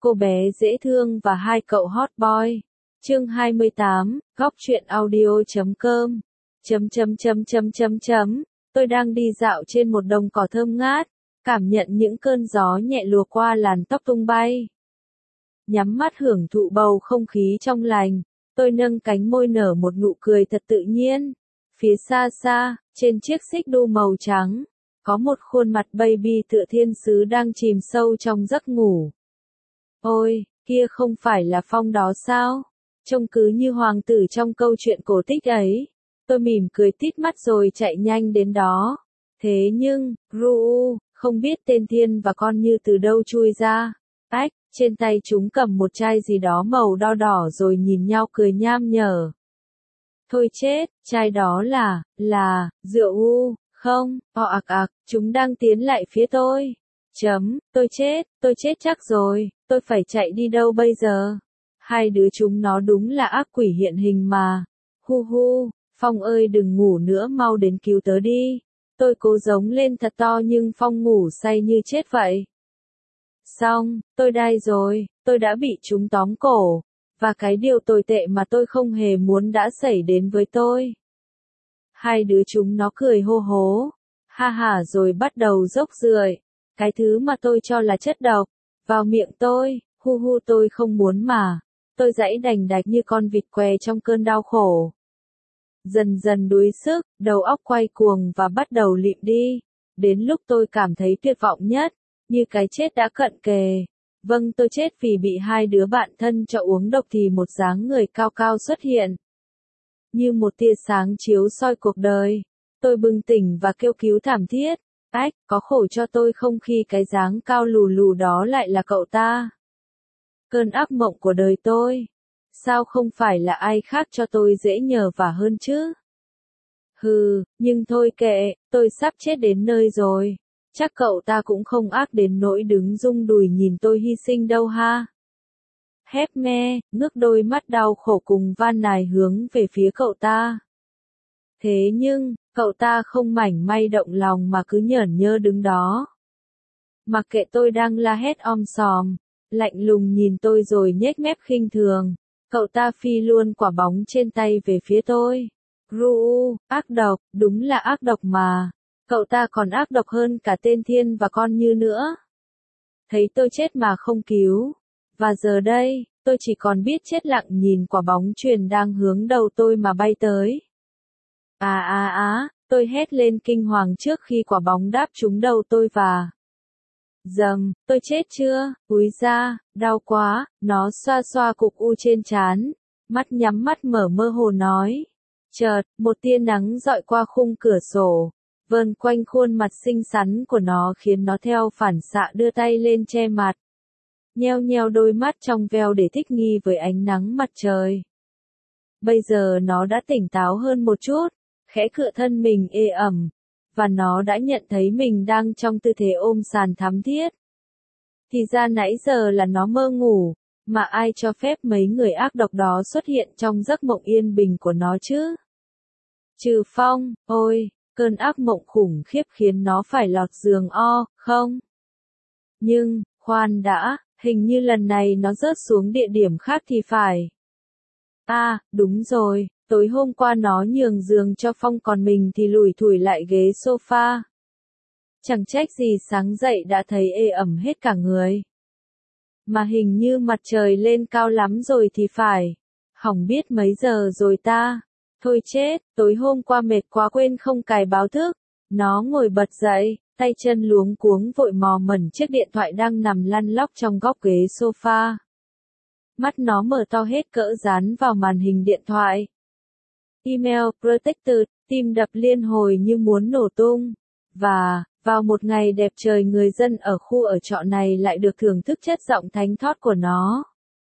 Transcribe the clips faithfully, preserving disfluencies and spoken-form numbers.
cô bé dễ thương và hai cậu hot boy. Chương hai mươi tám, góc truyện audio chấm com. Chấm chấm chấm chấm chấm chấm. Tôi đang đi dạo trên một đồng cỏ thơm ngát, cảm nhận những cơn gió nhẹ lùa qua làn tóc tung bay. Nhắm mắt hưởng thụ bầu không khí trong lành, tôi nâng cánh môi nở một nụ cười thật tự nhiên. Phía xa xa, trên chiếc xích đu màu trắng, có một khuôn mặt baby tựa thiên sứ đang chìm sâu trong giấc ngủ. Ôi, kia không phải là Phong đó sao? Trông cứ như hoàng tử trong câu chuyện cổ tích ấy. Tôi mỉm cười tít mắt rồi chạy nhanh đến đó. Thế nhưng, Ru, không biết tên Thiên và con Như từ đâu chui ra. Ách, trên tay chúng cầm một chai gì đó màu đo đỏ rồi nhìn nhau cười nham nhở. Thôi chết, chai đó là, là, rượu u, không, o ạc ạc, chúng đang tiến lại phía tôi. Chấm, tôi chết, tôi chết chắc rồi, tôi phải chạy đi đâu bây giờ? Hai đứa chúng nó đúng là ác quỷ hiện hình mà. Hu hu, Phong ơi đừng ngủ nữa, mau đến cứu tớ đi. Tôi cố giống lên thật to nhưng Phong ngủ say như chết vậy. Xong, tôi đai rồi, tôi đã bị chúng tóm cổ. Và cái điều tồi tệ mà tôi không hề muốn đã xảy đến với tôi. Hai đứa chúng nó cười hô hố. Ha ha rồi bắt đầu dốc rượi. Cái thứ mà tôi cho là chất độc. Vào miệng tôi, hu hu tôi không muốn mà. Tôi giãy đành đạch như con vịt què trong cơn đau khổ. Dần dần đuối sức, đầu óc quay cuồng và bắt đầu lịm đi. Đến lúc tôi cảm thấy tuyệt vọng nhất, như cái chết đã cận kề. Vâng, tôi chết vì bị hai đứa bạn thân cho uống độc thì một dáng người cao cao xuất hiện. Như một tia sáng chiếu soi cuộc đời. Tôi bừng tỉnh và kêu cứu thảm thiết. Ách, có khổ cho tôi không khi cái dáng cao lù lù đó lại là cậu ta. Cơn ác mộng của đời tôi. Sao không phải là ai khác cho tôi dễ nhờ vả hơn chứ? Hừ, nhưng thôi kệ, tôi sắp chết đến nơi rồi. Chắc cậu ta cũng không ác đến nỗi đứng rung đùi nhìn tôi hy sinh đâu ha. Hép me, ngước đôi mắt đau khổ cùng van nài hướng về phía cậu ta. Thế nhưng, cậu ta không mảnh may động lòng mà cứ nhởn nhơ đứng đó. Mặc kệ tôi đang la hét om sòm, lạnh lùng nhìn tôi rồi nhếch mép khinh thường. Cậu ta phi luôn quả bóng trên tay về phía tôi. Ru, ác độc, đúng là ác độc mà. Cậu ta còn ác độc hơn cả tên Thiên và con Như nữa. Thấy tôi chết mà không cứu. Và giờ đây, tôi chỉ còn biết chết lặng nhìn quả bóng chuyền đang hướng đầu tôi mà bay tới. À à á, tôi hét lên kinh hoàng trước khi quả bóng đáp trúng đầu tôi và... Dầm, tôi chết chưa? Úi da, đau quá, nó xoa xoa cục u trên trán, mắt nhắm mắt mở mơ hồ nói. Chợt, một tia nắng dọi qua khung cửa sổ, vờn quanh khuôn mặt xinh xắn của nó khiến nó theo phản xạ đưa tay lên che mặt. Nheo nheo đôi mắt trong veo để thích nghi với ánh nắng mặt trời. Bây giờ nó đã tỉnh táo hơn một chút, khẽ cựa thân mình ê ẩm. Và nó đã nhận thấy mình đang trong tư thế ôm sàn thắm thiết. Thì ra nãy giờ là nó mơ ngủ, mà ai cho phép mấy người ác độc đó xuất hiện trong giấc mộng yên bình của nó chứ? Trừ Phong, ôi, cơn ác mộng khủng khiếp khiến nó phải lọt giường o, không? Nhưng, khoan đã, hình như lần này nó rớt xuống địa điểm khác thì phải. À, đúng rồi. Tối hôm qua nó nhường giường cho Phong còn mình thì lủi thủi lại ghế sofa. Chẳng trách gì sáng dậy đã thấy ê ẩm hết cả người. Mà hình như mặt trời lên cao lắm rồi thì phải. Hỏng biết mấy giờ rồi ta. Thôi chết, tối hôm qua mệt quá quên không cài báo thức. Nó ngồi bật dậy, tay chân luống cuống vội mò mẩn chiếc điện thoại đang nằm lăn lóc trong góc ghế sofa. Mắt nó mở to hết cỡ dán vào màn hình điện thoại. Email Protected, tim đập liên hồi như muốn nổ tung. Và, vào một ngày đẹp trời người dân ở khu ở trọ này lại được thưởng thức chất giọng thánh thót của nó.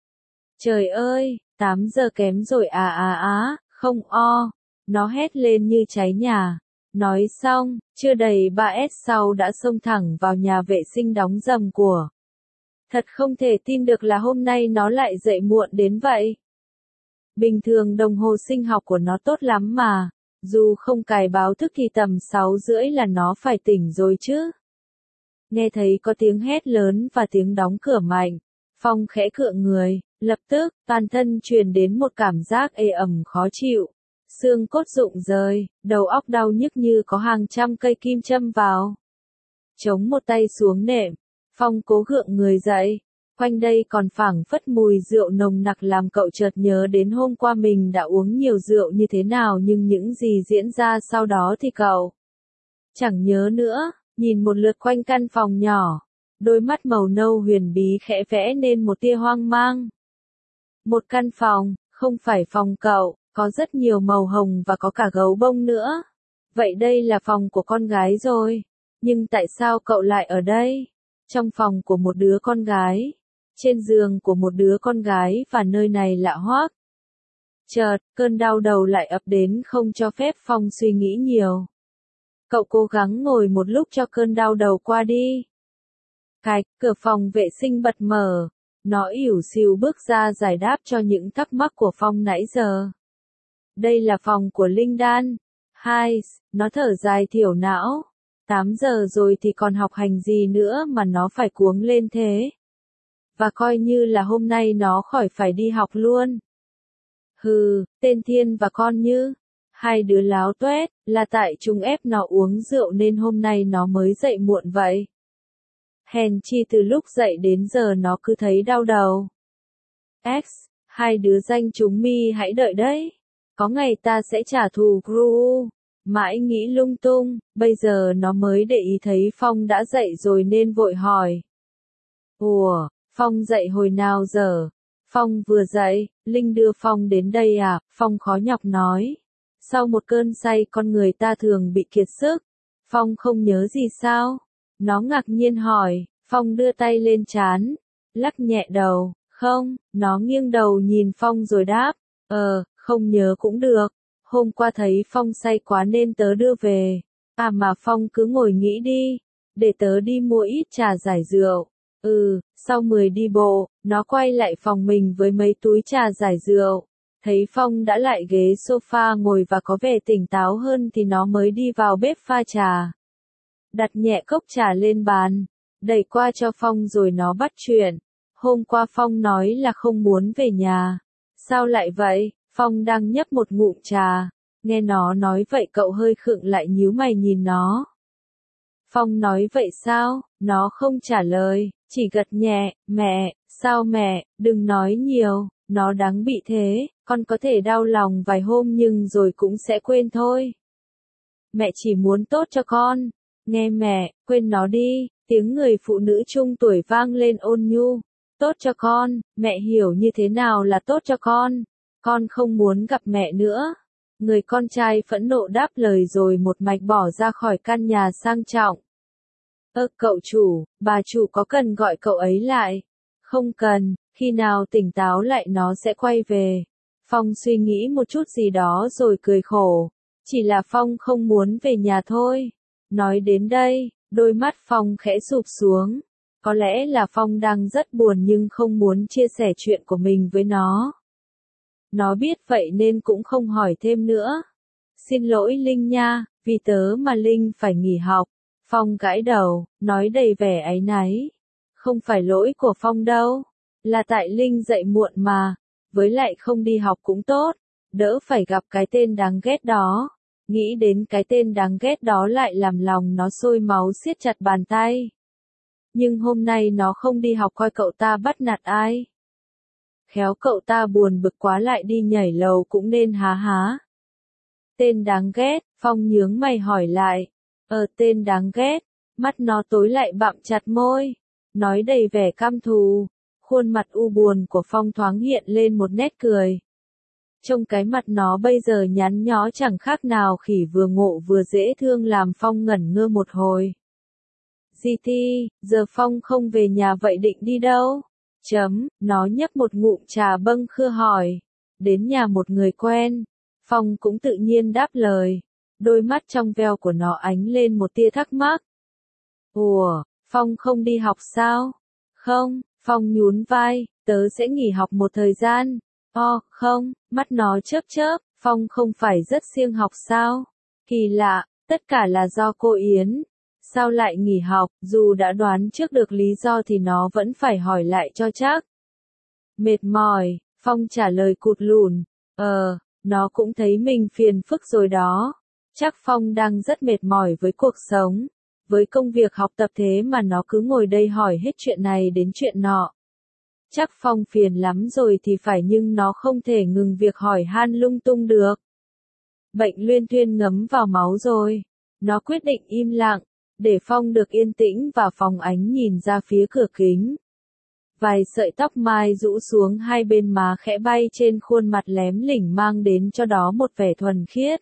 Trời ơi, tám giờ kém rồi à à á, không o. Nó hét lên như cháy nhà. Nói xong, chưa đầy ba s sau đã xông thẳng vào nhà vệ sinh đóng rầm của. Thật không thể tin được là hôm nay nó lại dậy muộn đến vậy. Bình thường đồng hồ sinh học của nó tốt lắm mà, dù không cài báo thức thì tầm sáu rưỡi là nó phải tỉnh rồi chứ. Nghe thấy có tiếng hét lớn và tiếng đóng cửa mạnh, Phong khẽ cựa người, lập tức, toàn thân truyền đến một cảm giác ê ẩm khó chịu. Xương cốt rụng rời, đầu óc đau nhức như có hàng trăm cây kim châm vào. Chống một tay xuống nệm, Phong cố gượng người dậy. Quanh đây còn phảng phất mùi rượu nồng nặc làm cậu chợt nhớ đến hôm qua mình đã uống nhiều rượu như thế nào, nhưng những gì diễn ra sau đó thì cậu chẳng nhớ nữa. Nhìn một lượt quanh căn phòng nhỏ, đôi mắt màu nâu huyền bí khẽ vẽ nên một tia hoang mang. Một căn phòng, không phải phòng cậu, có rất nhiều màu hồng và có cả gấu bông nữa. Vậy đây là phòng của con gái rồi. Nhưng tại sao cậu lại ở đây? Trong phòng của một đứa con gái. Trên giường của một đứa con gái, và nơi này lạ hoắc. Chợt, cơn đau đầu lại ập đến không cho phép Phong suy nghĩ nhiều. Cậu cố gắng ngồi một lúc cho cơn đau đầu qua đi. Cạch, cửa phòng vệ sinh bật mở. Nó ỉu xìu bước ra giải đáp cho những thắc mắc của Phong nãy giờ. Đây là phòng của Linh Đan. Hai, nó thở dài thiểu não. tám giờ rồi thì còn học hành gì nữa mà nó phải cuống lên thế. Và coi như là hôm nay nó khỏi phải đi học luôn. Hừ, tên Thiên và con Như. Hai đứa láo toét, là tại chúng ép nó uống rượu nên hôm nay nó mới dậy muộn vậy. Hèn chi từ lúc dậy đến giờ nó cứ thấy đau đầu. X, hai đứa danh chúng mi hãy đợi đấy. Có ngày ta sẽ trả thù Gru. Mãi nghĩ lung tung, bây giờ nó mới để ý thấy Phong đã dậy rồi nên vội hỏi. Ủa, Phong dậy hồi nào giờ? Phong vừa dậy, Linh đưa Phong đến đây à? Phong khó nhọc nói. Sau một cơn say con người ta thường bị kiệt sức. Phong không nhớ gì sao? Nó ngạc nhiên hỏi. Phong đưa tay lên trán, lắc nhẹ đầu. Không, nó nghiêng đầu nhìn Phong rồi đáp. Ờ, không nhớ cũng được. Hôm qua thấy Phong say quá nên tớ đưa về. À mà Phong cứ ngồi nghĩ đi. Để tớ đi mua ít trà giải rượu. Ừ, sau mười đi bộ, nó quay lại phòng mình với mấy túi trà giải rượu. Thấy Phong đã lại ghế sofa ngồi và có vẻ tỉnh táo hơn thì nó mới đi vào bếp pha trà. Đặt nhẹ cốc trà lên bàn, đẩy qua cho Phong rồi nó bắt chuyện. Hôm qua Phong nói là không muốn về nhà. Sao lại vậy? Phong đang nhấp một ngụm trà. Nghe nó nói vậy cậu hơi khựng lại nhíu mày nhìn nó. Phong nói vậy sao? Nó không trả lời, chỉ gật nhẹ. Mẹ, sao mẹ, đừng nói nhiều, nó đáng bị thế, con có thể đau lòng vài hôm nhưng rồi cũng sẽ quên thôi. Mẹ chỉ muốn tốt cho con. Nghe mẹ, quên nó đi, tiếng người phụ nữ trung tuổi vang lên ôn nhu. Tốt cho con, mẹ hiểu như thế nào là tốt cho con. Con không muốn gặp mẹ nữa. Người con trai phẫn nộ đáp lời rồi một mạch bỏ ra khỏi căn nhà sang trọng. Ơ cậu chủ, bà chủ có cần gọi cậu ấy lại? Không cần, khi nào tỉnh táo lại nó sẽ quay về. Phong suy nghĩ một chút gì đó rồi cười khổ. Chỉ là Phong không muốn về nhà thôi. Nói đến đây, đôi mắt Phong khẽ sụp xuống. Có lẽ là Phong đang rất buồn nhưng không muốn chia sẻ chuyện của mình với nó. Nó biết vậy nên cũng không hỏi thêm nữa. Xin lỗi Linh nha, vì tớ mà Linh phải nghỉ học. Phong gãi đầu, nói đầy vẻ áy náy. Không phải lỗi của Phong đâu. Là tại Linh dậy muộn mà. Với lại không đi học cũng tốt. Đỡ phải gặp cái tên đáng ghét đó. Nghĩ đến cái tên đáng ghét đó lại làm lòng nó sôi máu siết chặt bàn tay. Nhưng hôm nay nó không đi học coi cậu ta bắt nạt ai. Khéo cậu ta buồn bực quá lại đi nhảy lầu cũng nên há há. Tên đáng ghét, Phong nhướng mày hỏi lại. Ờ tên đáng ghét, mắt nó tối lại bặm chặt môi. Nói đầy vẻ căm thù. Khuôn mặt u buồn của Phong thoáng hiện lên một nét cười. Trông cái mặt nó bây giờ nhắn nhó chẳng khác nào khỉ vừa ngộ vừa dễ thương làm Phong ngẩn ngơ một hồi. Di Ti, giờ Phong không về nhà vậy định đi đâu? Chấm, nó nhấp một ngụm trà bâng khưa hỏi. Đến nhà một người quen. Phong cũng tự nhiên đáp lời. Đôi mắt trong veo của nó ánh lên một tia thắc mắc. Ủa, Phong không đi học sao? Không, Phong nhún vai, tớ sẽ nghỉ học một thời gian. Ồ, không, mắt nó chớp chớp, Phong không phải rất siêng học sao? Kỳ lạ, tất cả là do cô Yến. Sao lại nghỉ học, dù đã đoán trước được lý do thì nó vẫn phải hỏi lại cho chắc. Mệt mỏi, Phong trả lời cụt lùn. Ờ, nó cũng thấy mình phiền phức rồi đó. Chắc Phong đang rất mệt mỏi với cuộc sống, với công việc học tập thế mà nó cứ ngồi đây hỏi hết chuyện này đến chuyện nọ. Chắc Phong phiền lắm rồi thì phải nhưng nó không thể ngừng việc hỏi han lung tung được. Bệnh luyên thuyên ngấm vào máu rồi. Nó quyết định im lặng, để Phong được yên tĩnh và Phong ánh nhìn ra phía cửa kính. Vài sợi tóc mai rũ xuống hai bên má khẽ bay trên khuôn mặt lém lỉnh mang đến cho đó một vẻ thuần khiết.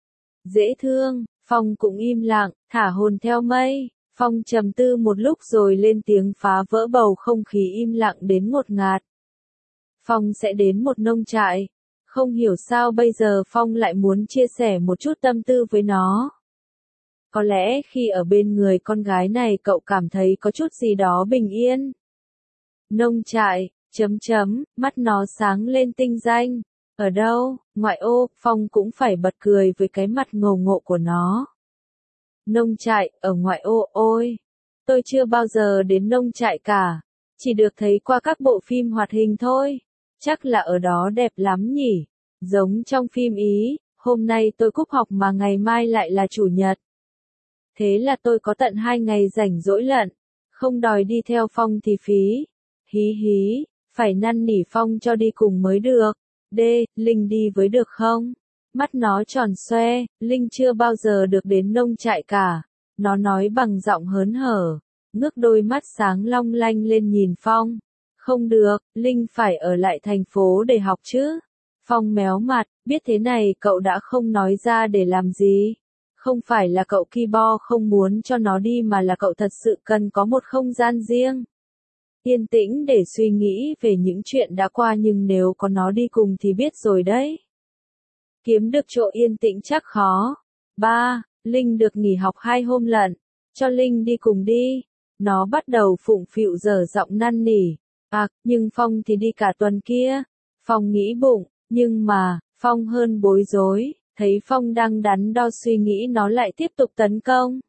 Dễ thương, Phong cũng im lặng, thả hồn theo mây. Phong trầm tư một lúc rồi lên tiếng phá vỡ bầu không khí im lặng đến ngột ngạt. Phong sẽ đến một nông trại. Không hiểu sao bây giờ Phong lại muốn chia sẻ một chút tâm tư với nó. Có lẽ khi ở bên người con gái này cậu cảm thấy có chút gì đó bình yên. Nông trại, chấm chấm, mắt nó sáng lên tinh danh. Ở đâu, ngoại ô, Phong cũng phải bật cười với cái mặt ngầu ngộ của nó. Nông trại, ở ngoại ô, ôi. Tôi chưa bao giờ đến nông trại cả. Chỉ được thấy qua các bộ phim hoạt hình thôi. Chắc là ở đó đẹp lắm nhỉ. Giống trong phim Ý, hôm nay tôi cúp học mà ngày mai lại là chủ nhật. Thế là tôi có tận hai ngày rảnh rỗi lận. Không đòi đi theo Phong thì phí. Hí hí, phải năn nỉ Phong cho đi cùng mới được. Đê, Linh đi với được không? Mắt nó tròn xoe, Linh chưa bao giờ được đến nông trại cả. Nó nói bằng giọng hớn hở, ngước đôi mắt sáng long lanh lên nhìn Phong. Không được, Linh phải ở lại thành phố để học chứ. Phong méo mặt, biết thế này cậu đã không nói ra để làm gì. Không phải là cậu ki bo không muốn cho nó đi mà là cậu thật sự cần có một không gian riêng. Yên tĩnh để suy nghĩ về những chuyện đã qua nhưng nếu có nó đi cùng thì biết rồi đấy. Kiếm được chỗ yên tĩnh chắc khó. Ba, Linh được nghỉ học hai hôm lận. Cho Linh đi cùng đi. Nó bắt đầu phụng phịu dở giọng năn nỉ. À, nhưng Phong thì đi cả tuần kia. Phong nghĩ bụng, nhưng mà, Phong hơn bối rối. Thấy Phong đang đắn đo suy nghĩ nó lại tiếp tục tấn công.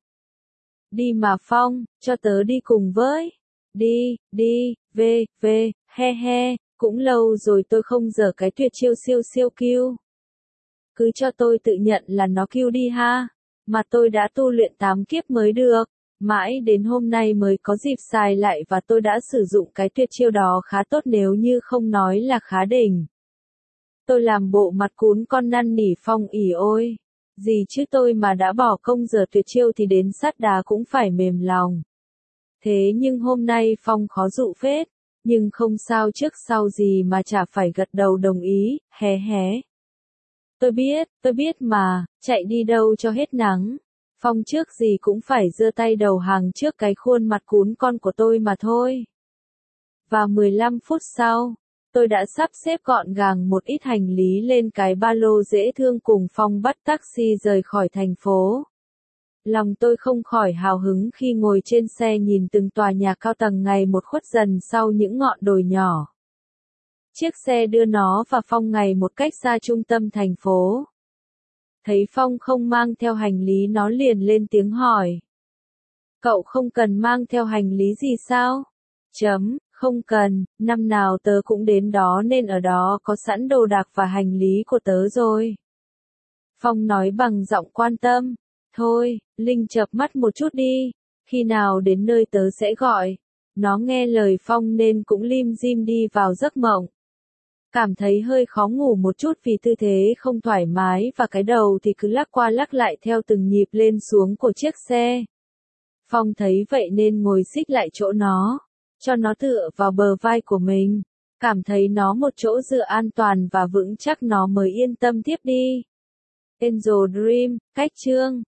Đi mà Phong, cho tớ đi cùng với. Đi, đi, về, về, he he, cũng lâu rồi tôi không dở cái tuyệt chiêu siêu siêu kiêu. Cứ cho tôi tự nhận là nó kiêu đi ha, mà tôi đã tu luyện tám kiếp mới được, mãi đến hôm nay mới có dịp xài lại và tôi đã sử dụng cái tuyệt chiêu đó khá tốt nếu như không nói là khá đỉnh. Tôi làm bộ mặt cún con năn nỉ Phong ỉ ôi, gì chứ tôi mà đã bỏ công giờ tuyệt chiêu thì đến sắt đá cũng phải mềm lòng. Thế nhưng hôm nay Phong khó dụ phết, nhưng không sao trước sau gì mà chả phải gật đầu đồng ý, hé hé. Tôi biết, tôi biết mà, chạy đi đâu cho hết nắng. Phong trước gì cũng phải giơ tay đầu hàng trước cái khuôn mặt cún con của tôi mà thôi. Và mười lăm phút sau, tôi đã sắp xếp gọn gàng một ít hành lý lên cái ba lô dễ thương cùng Phong bắt taxi rời khỏi thành phố. Lòng tôi không khỏi hào hứng khi ngồi trên xe nhìn từng tòa nhà cao tầng ngày một khuất dần sau những ngọn đồi nhỏ. Chiếc xe đưa nó và Phong ngày một cách xa trung tâm thành phố. Thấy Phong không mang theo hành lý nó liền lên tiếng hỏi. Cậu không cần mang theo hành lý gì sao? Chấm, không cần, năm nào tớ cũng đến đó nên ở đó có sẵn đồ đạc và hành lý của tớ rồi. Phong nói bằng giọng quan tâm. Thôi, Linh chợp mắt một chút đi, khi nào đến nơi tớ sẽ gọi. Nó nghe lời Phong nên cũng lim dim đi vào giấc mộng. Cảm thấy hơi khó ngủ một chút vì tư thế không thoải mái và cái đầu thì cứ lắc qua lắc lại theo từng nhịp lên xuống của chiếc xe. Phong thấy vậy nên ngồi xích lại chỗ nó, cho nó tựa vào bờ vai của mình, cảm thấy nó một chỗ dựa an toàn và vững chắc nó mới yên tâm tiếp đi. Angel Dream, cách chương